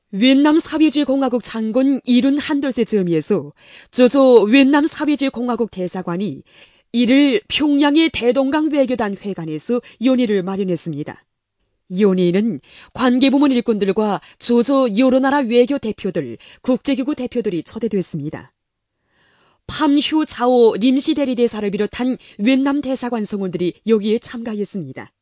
윈남 사회주의공화국 장군 이룬 한돌세 저미에서 조조 윈남 사회주의공화국 대사관이 이를 평양의 대동강 외교단 회관에서 연회를 마련했습니다. 연회에는 관계부문 일꾼들과 조조 여러 나라 외교 대표들, 국제기구 대표들이 초대됐습니다. 팜휴 자오 림시 대리대사를 비롯한 윈남 대사관 성원들이 여기에 참가했습니다.